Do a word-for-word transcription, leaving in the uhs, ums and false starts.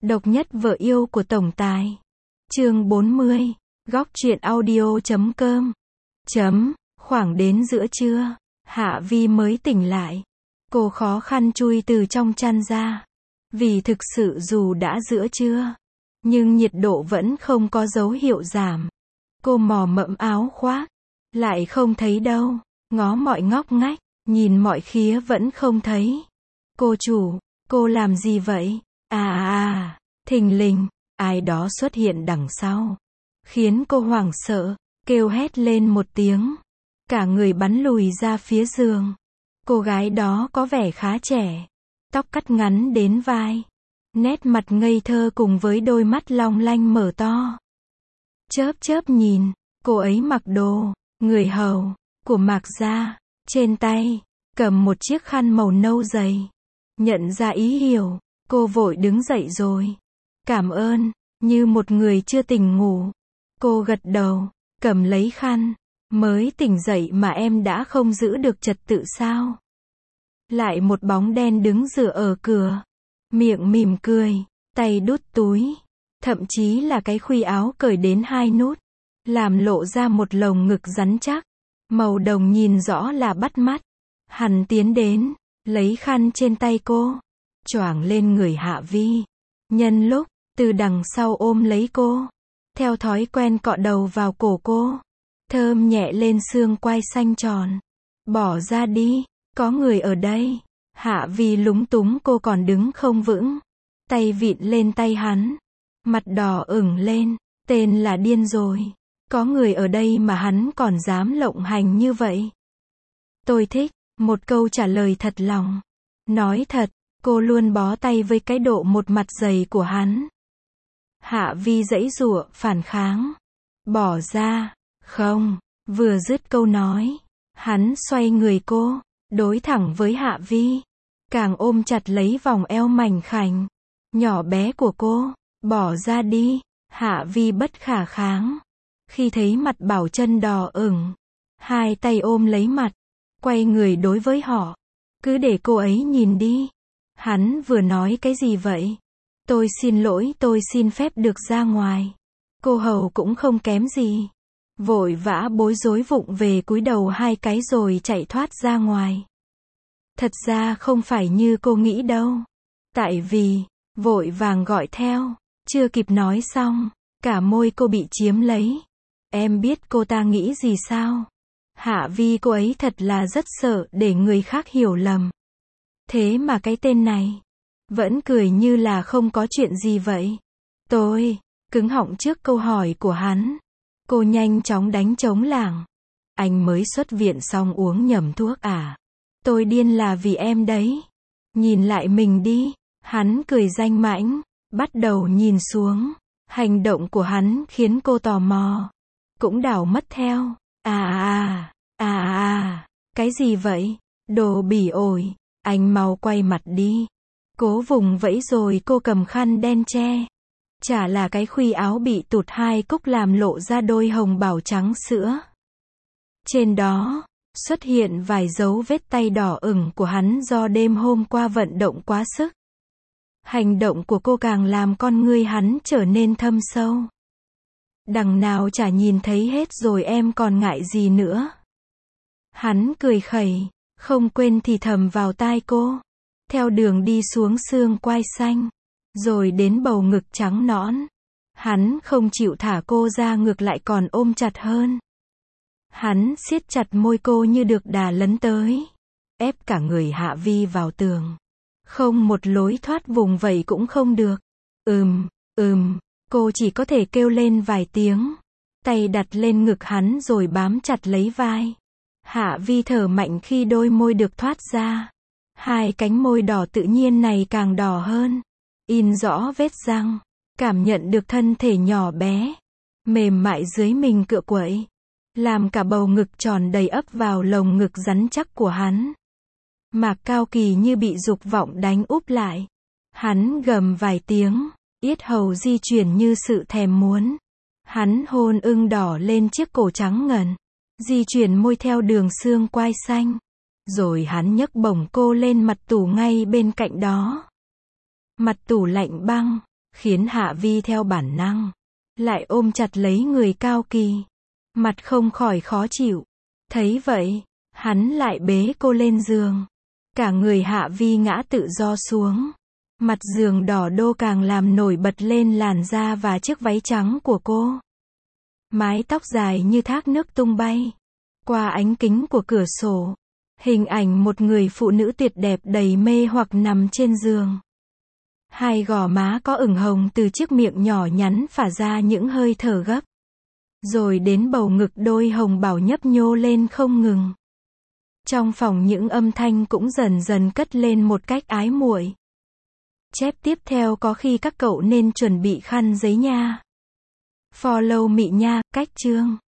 Độc nhất vợ yêu của tổng tài. Chương bốn mươi. Góc truyện audio chấm com. Chấm. Khoảng đến giữa trưa, Hạ Vi mới tỉnh lại. Cô khó khăn chui từ trong chăn ra. Vì thực sự dù đã giữa trưa, nhưng nhiệt độ vẫn không có dấu hiệu giảm. Cô mò mẫm áo khoác, lại không thấy đâu. Ngó mọi ngóc ngách, nhìn mọi khía vẫn không thấy. Cô chủ, cô làm gì vậy? À à à, thình lình, ai đó xuất hiện đằng sau. Khiến cô hoảng sợ, kêu hét lên một tiếng. Cả người bắn lùi ra phía giường. Cô gái đó có vẻ khá trẻ. Tóc cắt ngắn đến vai. Nét mặt ngây thơ cùng với đôi mắt long lanh mở to. Chớp chớp nhìn, cô ấy mặc đồ, người hầu, của Mạc Gia. Trên tay, cầm một chiếc khăn màu nâu dày. Nhận ra ý hiểu, cô vội đứng dậy rồi. Cảm ơn, như một người chưa tỉnh ngủ. Cô gật đầu, cầm lấy khăn. Mới tỉnh dậy mà em đã không giữ được trật tự sao? Lại một bóng đen đứng dựa ở cửa. Miệng mỉm cười, tay đút túi. Thậm chí là cái khuy áo cởi đến hai nút. Làm lộ ra một lồng ngực rắn chắc. Màu đồng nhìn rõ là bắt mắt. Hắn tiến đến, lấy khăn trên tay cô. Choàng lên người Hạ Vi. Nhân lúc, từ đằng sau ôm lấy cô. Theo thói quen cọ đầu vào cổ cô. Thơm nhẹ lên xương quai xanh tròn. Bỏ ra đi, có người ở đây. Hạ Vi lúng túng, cô còn đứng không vững. Tay vịn lên tay hắn. Mặt đỏ ửng lên. Tên là điên rồi. Có người ở đây mà hắn còn dám lộng hành như vậy. Tôi thích. Một câu trả lời thật lòng. Nói thật, cô luôn bó tay với cái độ một mặt dày của hắn. Hạ Vi giãy giụa, phản kháng. Bỏ ra. Không. Vừa dứt câu nói, hắn xoay người cô, đối thẳng với Hạ Vi. Càng ôm chặt lấy vòng eo mảnh khảnh, nhỏ bé của cô. Bỏ ra đi. Hạ Vi bất khả kháng. Khi thấy mặt Bảo Chân đỏ ửng, hai tay ôm lấy mặt, quay người đối với họ. Cứ để cô ấy nhìn đi. Hắn vừa nói cái gì vậy? Tôi xin lỗi, tôi xin phép được ra ngoài. Cô hầu cũng không kém gì. Vội vã bối rối vụng về cúi đầu hai cái rồi chạy thoát ra ngoài. Thật ra không phải như cô nghĩ đâu. Tại vì, vội vàng gọi theo, chưa kịp nói xong, cả môi cô bị chiếm lấy. Em biết cô ta nghĩ gì sao? Hạ Vi, cô ấy thật là rất sợ để người khác hiểu lầm. Thế mà cái tên này vẫn cười như là không có chuyện gì vậy. Tôi cứng họng trước câu hỏi của hắn. Cô nhanh chóng đánh trống lảng. Anh mới xuất viện xong uống nhầm thuốc à? Tôi điên là vì em đấy. Nhìn lại mình đi. Hắn cười danh mãnh, bắt đầu nhìn xuống. Hành động của hắn khiến cô tò mò. Cũng đảo mất theo. À à, à à, cái gì vậy? Đồ bỉ ổi, anh mau quay mặt đi. Cố vùng vẫy rồi cô cầm khăn đen che. Chả là cái khuy áo bị tụt hai cúc làm lộ ra đôi hồng bảo trắng sữa. Trên đó, xuất hiện vài dấu vết tay đỏ ửng của hắn do đêm hôm qua vận động quá sức. Hành động của cô càng làm con ngươi hắn trở nên thâm sâu. Đằng nào chả nhìn thấy hết rồi em còn ngại gì nữa. Hắn cười khẩy, không quên thì thầm vào tai cô. Theo đường đi xuống xương quai xanh, rồi đến bầu ngực trắng nõn. Hắn không chịu thả cô ra, ngược lại còn ôm chặt hơn. Hắn siết chặt môi cô như được đà lấn tới. Ép cả người Hạ Vi vào tường. Không một lối thoát, vùng vẫy cũng không được. Ừm, ừm, cô chỉ có thể kêu lên vài tiếng. Tay đặt lên ngực hắn rồi bám chặt lấy vai. Hạ Vi thở mạnh khi đôi môi được thoát ra. Hai cánh môi đỏ tự nhiên này càng đỏ hơn. In rõ vết răng. Cảm nhận được thân thể nhỏ bé, mềm mại dưới mình cựa quậy. Làm cả bầu ngực tròn đầy ấp vào lồng ngực rắn chắc của hắn. Mạc Cao Kỳ như bị dục vọng đánh úp lại. Hắn gầm vài tiếng, yết hầu di chuyển như sự thèm muốn. Hắn hôn ưng đỏ lên chiếc cổ trắng ngần. Di chuyển môi theo đường xương quai xanh. Rồi hắn nhấc bổng cô lên mặt tủ ngay bên cạnh đó. Mặt tủ lạnh băng, khiến Hạ Vi theo bản năng lại ôm chặt lấy người Cao Kỳ, mặt không khỏi khó chịu. Thấy vậy, hắn lại bế cô lên giường. Cả người Hạ Vi ngã tự do xuống. Mặt giường đỏ đô càng làm nổi bật lên làn da và chiếc váy trắng của cô. Mái tóc dài như thác nước tung bay qua ánh kính của cửa sổ. Hình ảnh một người phụ nữ tuyệt đẹp đầy mê hoặc nằm trên giường. Hai gò má có ửng hồng từ chiếc miệng nhỏ nhắn phả ra những hơi thở gấp. Rồi đến bầu ngực đôi hồng bảo nhấp nhô lên không ngừng. Trong phòng những âm thanh cũng dần dần cất lên một cách ái muội. Chép tiếp theo có khi các cậu nên chuẩn bị khăn giấy nha. Follow mị nha, cách chương.